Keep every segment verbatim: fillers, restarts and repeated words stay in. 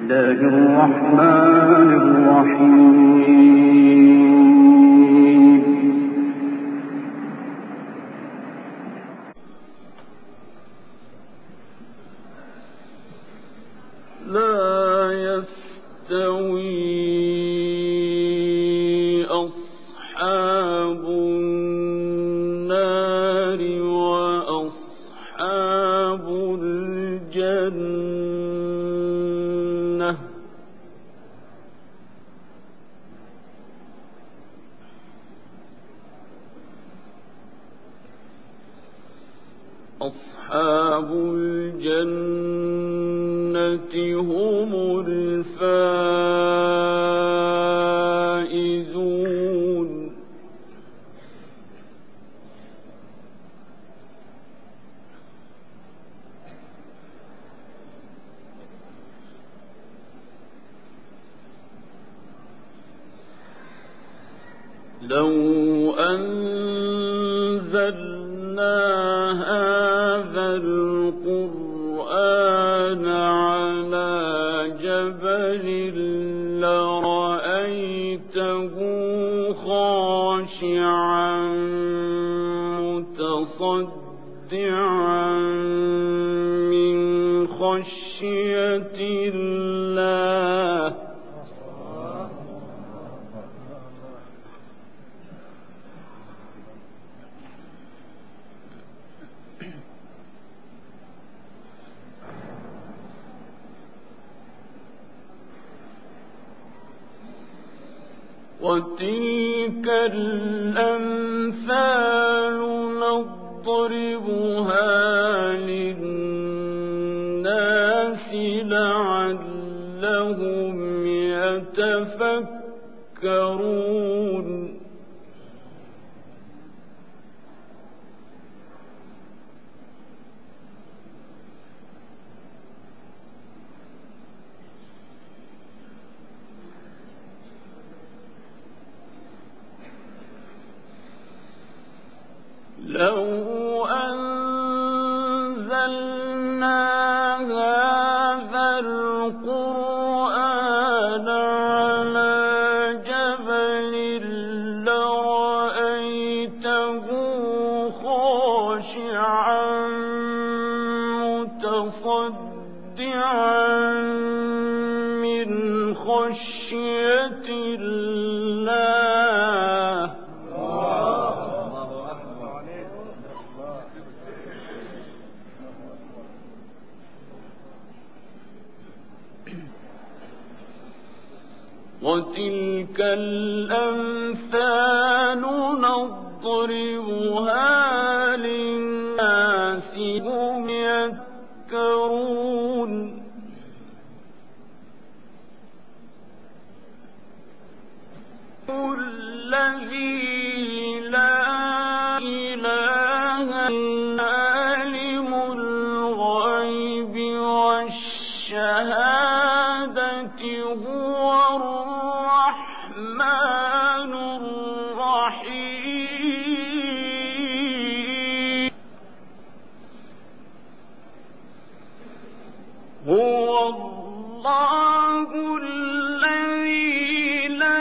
الله الرحمن الرحيم. لا يستوي أصحاب النار وأصحاب الجنة أصحاب الجنة هم الفائزون. لو أنزلنا هذا القرآن على جبل لرأيته خاشعا متصدعا من خشية الله. وتلك الأمثال نضربها للناس لعلهم يتفكرون. لو أنزلنا هذا القرآن على جبل لرأيته خاشعا متصدعا من خشية الله. وتلك الأمثال نضربها للناس هم يذكرون. الذي لا إله إلا عالم الغيب والشهادة هو الرحمن الرحيم. هو الله الذي لا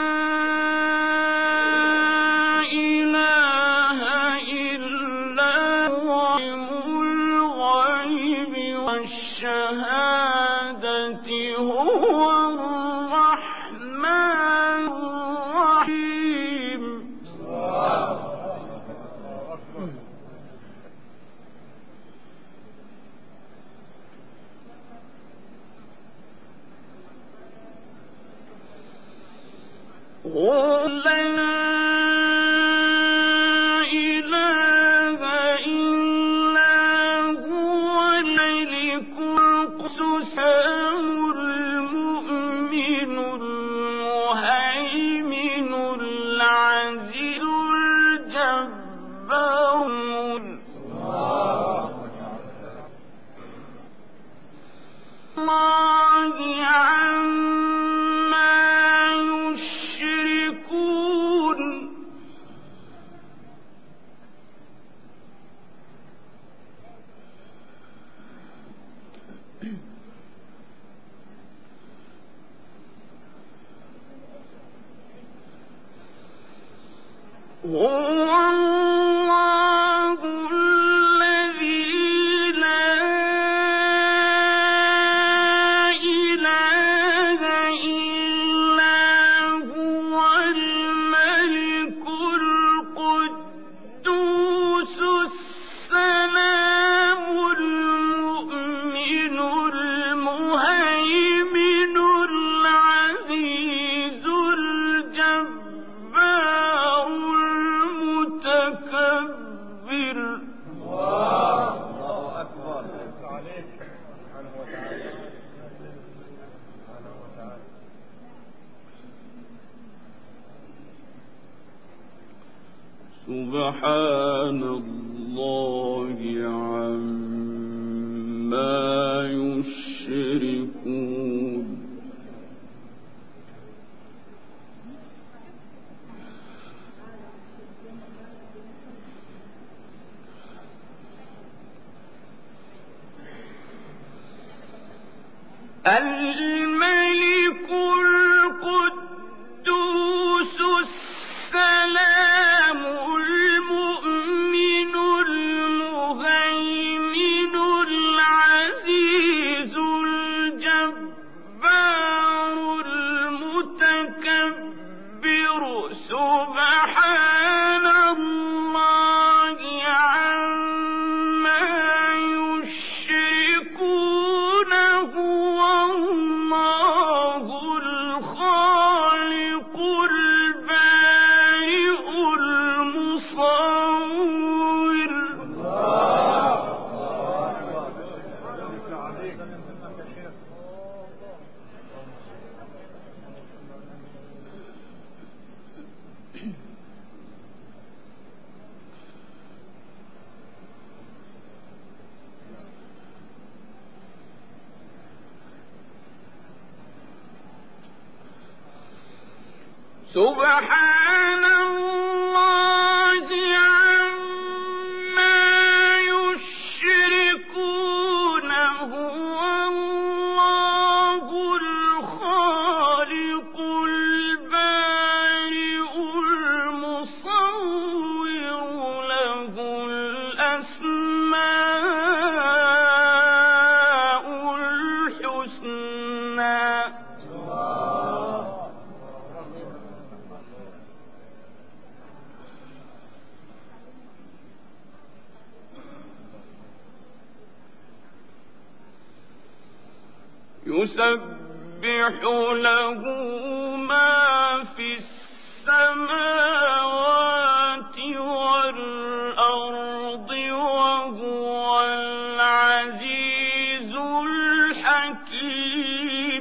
إله إلا هو عالم الغيب والشهادة هو الرحمن الرحيم. قل لا إله إلا هو الملك القدوس المؤمن المهيمن العزيز الجبار الله عما يشركون. هو الله الذي لا إله إلا هو الملك القدوس السلام المؤمن المهيمن العزيز الجبار المتكبر. الله أكبر. سبحان الله عما يشركون. الملك القدوس السلام المؤمن المهيمن العزيز الجبار المتكبر. سبحان الله عما يشركون. هو الله الخالق البارئ المصور. سبحان الله عما يشركون. هو الله الخالق البارئ المصور. له الأسماء الحسنى. يسبح له ما في السماوات والأرض وهو العزيز الحكيم.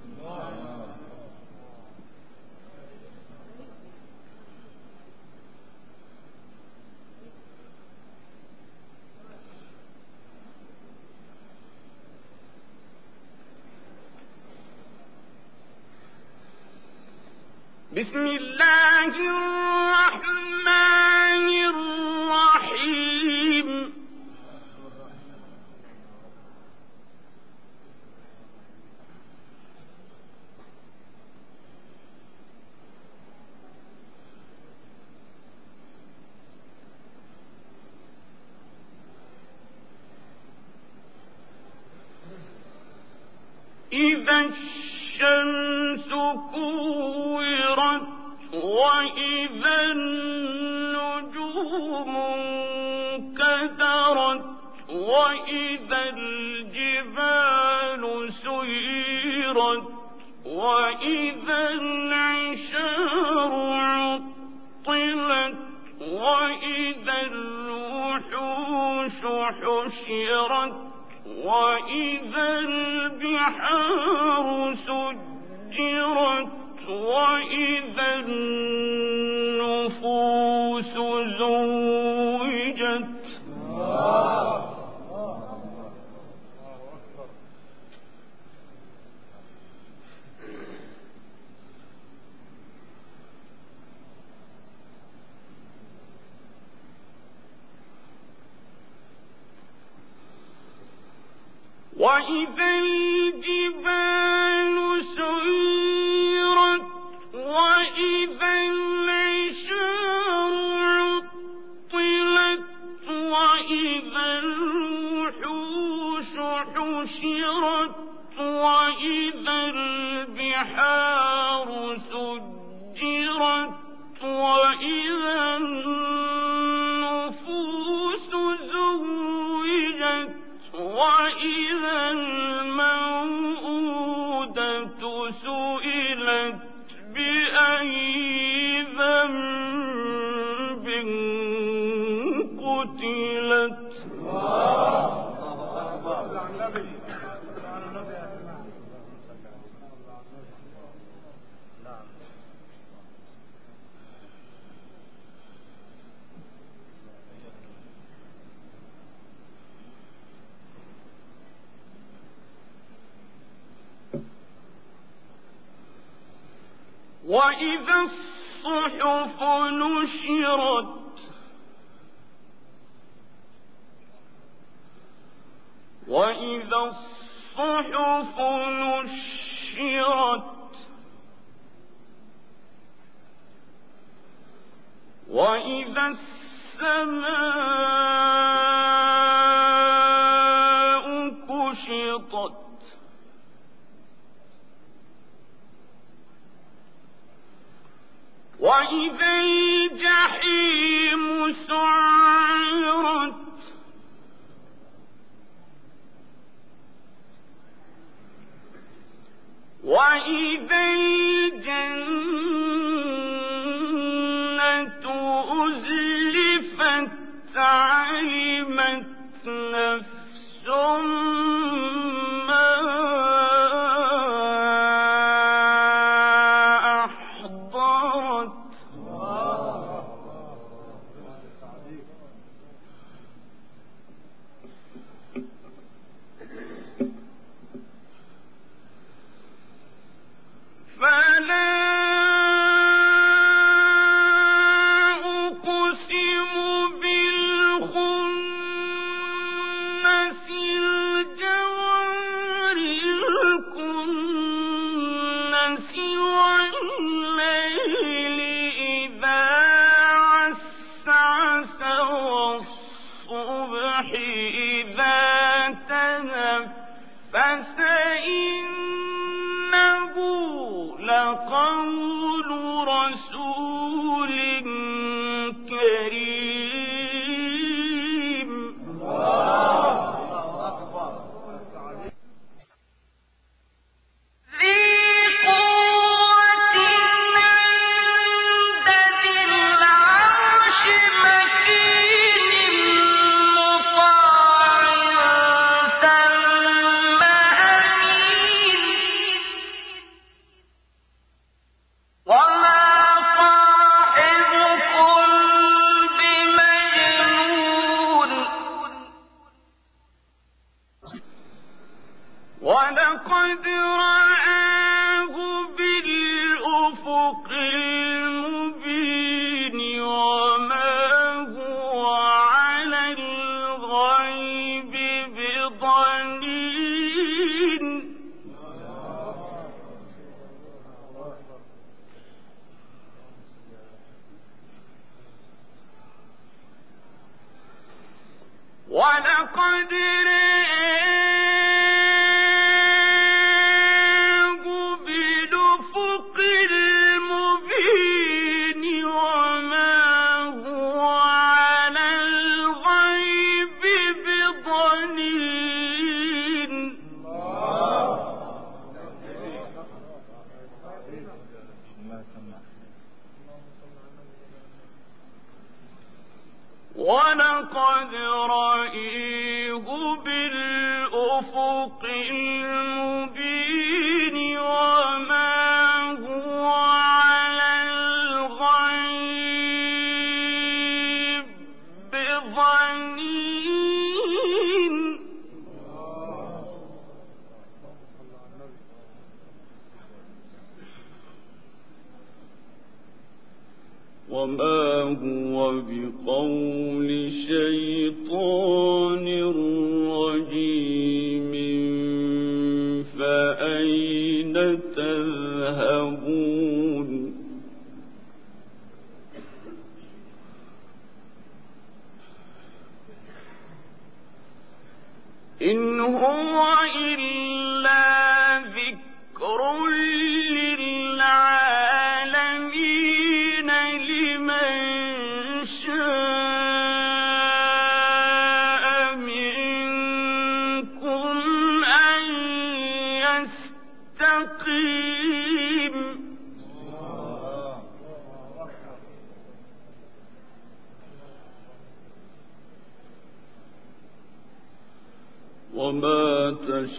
بسم الله الرحمن الرحيم. إذا الشمس كورت وإذا النجوم انكدرت وإذا الجبال سيرت وإذا العشار عطلت وإذا الوحوش حشرت وإذا البحار سجرت وإذا النفوس زوجت. وإذا الجبال سيرت وإذا العشار وإذا البحار سجرت وإذا النفوس زوجت وإذا الموءودة سئلت بأي ذنب قتلت. وإذا الصحف نشرت وإذا الصحف نشرت وإذا السماء كشطت وإذا الجحيم سعرت وإذا الجنة أزلفت علمت نفس ما لقول رسول كريم. ذي قوة عند ذي العرش مكين مطاع ثم أمين وما صاحبكم بمجنون ولقد رآه بالأفق المبين وما هو على الغيب بضنين ولقد رآه بالأفق المبين وما هو على الغيب بضنين ولقد رآه بالأفق المبين وما هو على الغيب بضنين وما هو بقول شيطان رجيم فأين تذهبون إن هو إلا مستقيم. وما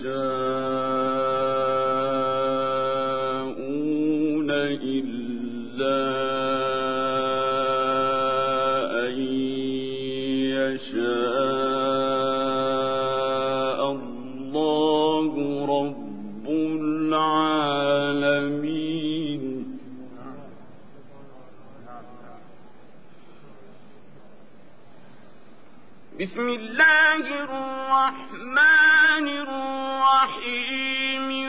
تشاءون إلا أن يشاء الله رب العالمين. بسم الله الرحمن الرحيم.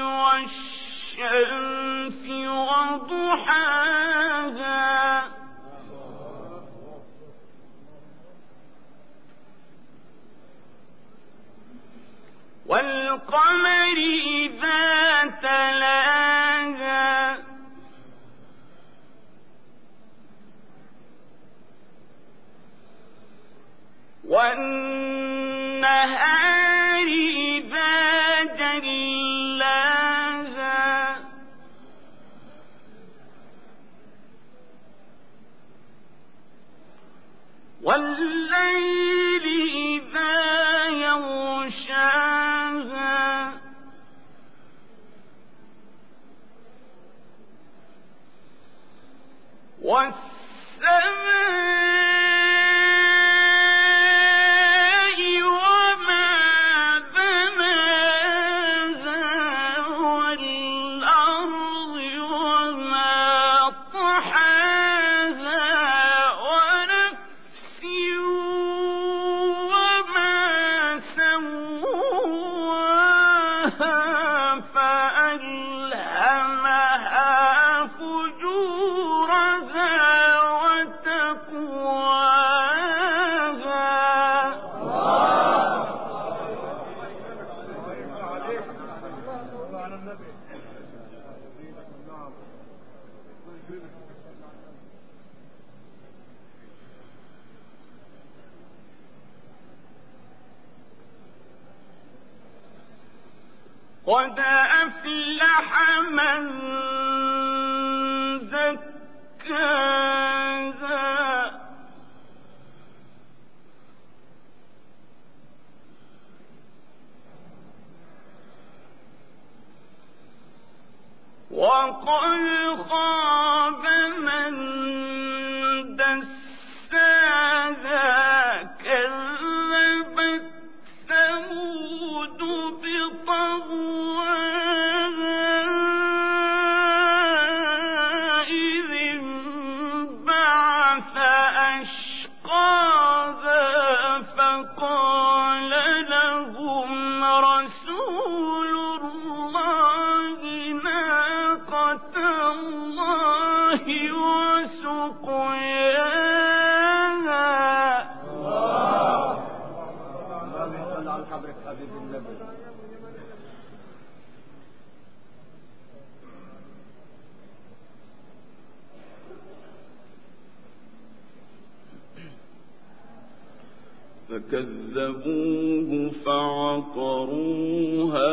والشمس وضحاها والقمر إذا تلاها والنهار إذا جلاها والليل إذا يغشاها والسماء وما بناها والأرض وما طحاها ونفس وما سواها فألهمها فجورها قد أفلح من زكاها وقد خاب من دساها كذبت ثمود بطغواها إذ انبعث أشقاها فقال لهم رسول الله ناقة الله وسقياها. فكذبوه فعقروها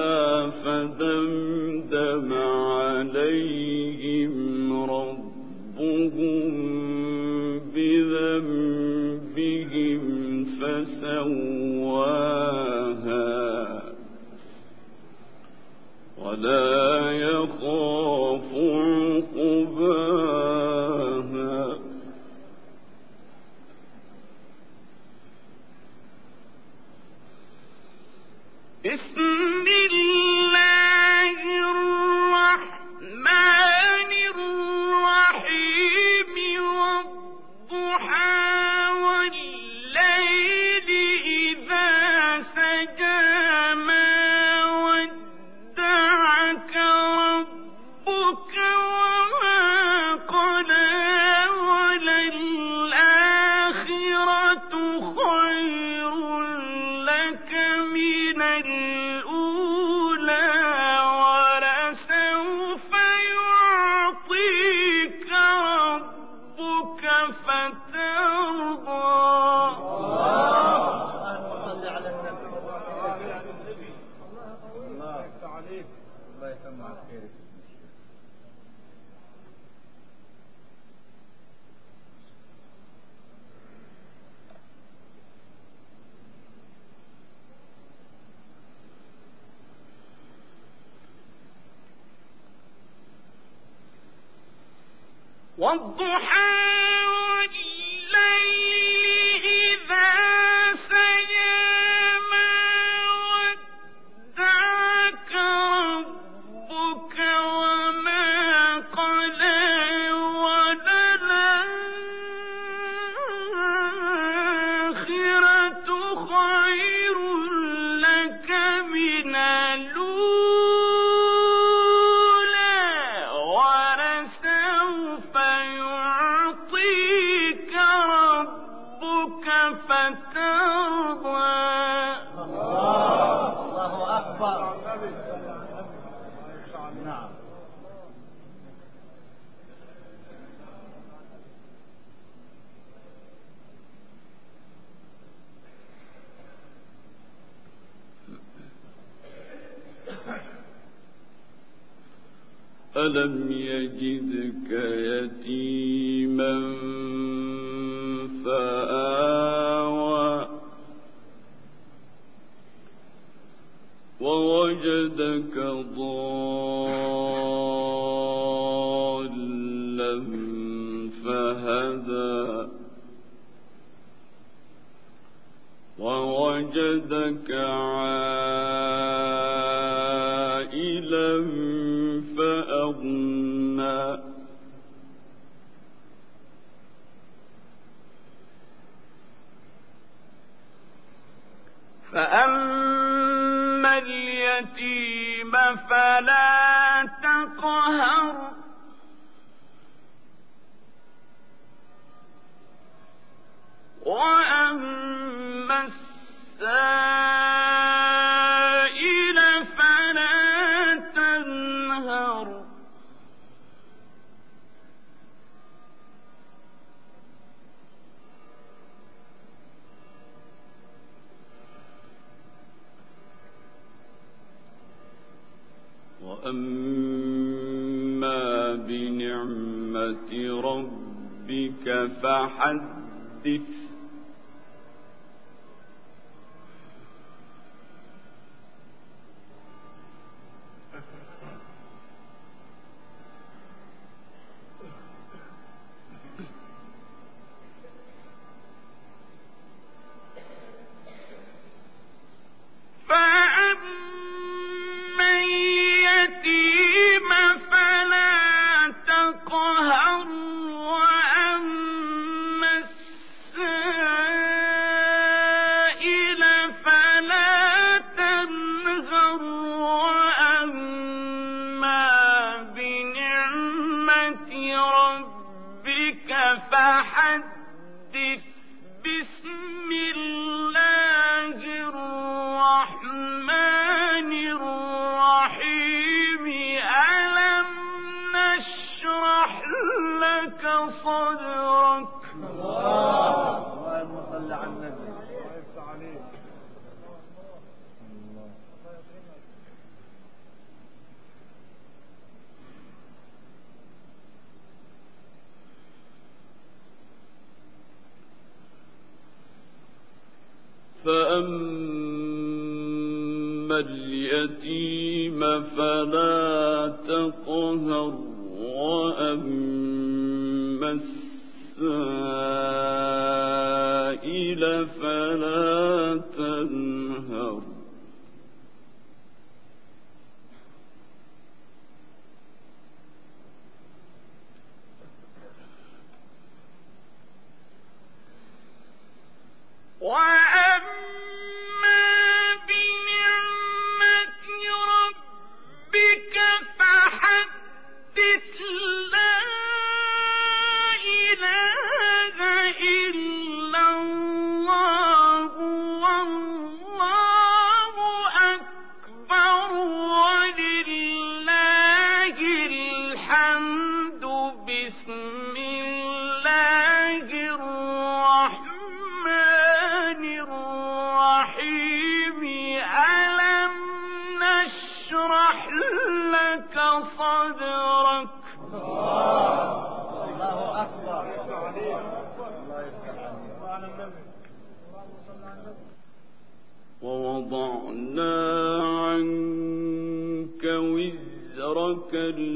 فدمدم عليهم ربهم بذنبهم فسواها ولا يخاف عقباها. بسم الله الرحمن الرحيم. والضحى والليل إذا سجى ما ودعك ربك والضحى والليل إذا سجى ما ودعك ربك وما قلى وللآخرة خير لك من الأولى ولسوف يعطيك ربك فترضى. الله أكبر. نعم. ألم يجدك يتيما فآوى ووجدك ضالا فهدى ووجدك عائلا فأغنى فأما اليتيم فلا تقهر وأما السائل فلا تنهر وأما بنعمة ربك فحدث. فحدث بسم الله الرحمن الرحيم. ألم نشرح لك صدرك. اللهم صل على النبي. فأما اليتيم فلا تقهر وأما السائل فلا تنهر. وأما بنعمة ربك فحدث. لا إله إلا الله والله أكبر ولله الحمد. بسم الله الرحمن الرحيم. ألم نشرح لك لك صدرك الله أكبر. الله يفتح عليك. ووضعنا عنك وزرك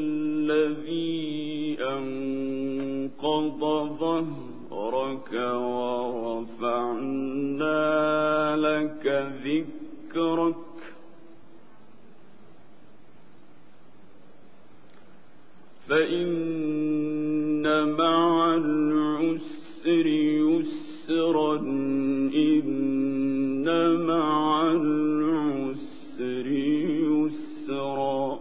الذي أنقض ظهرك ورفعنا لك ذكرك فإن مع العسر يسرا إن مع العسر يسرا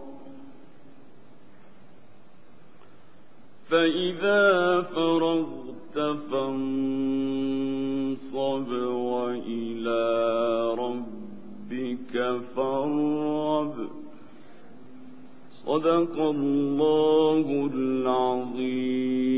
فإذا فرغت فانصب وإلى ربك فارغب. صدق الله العظيم.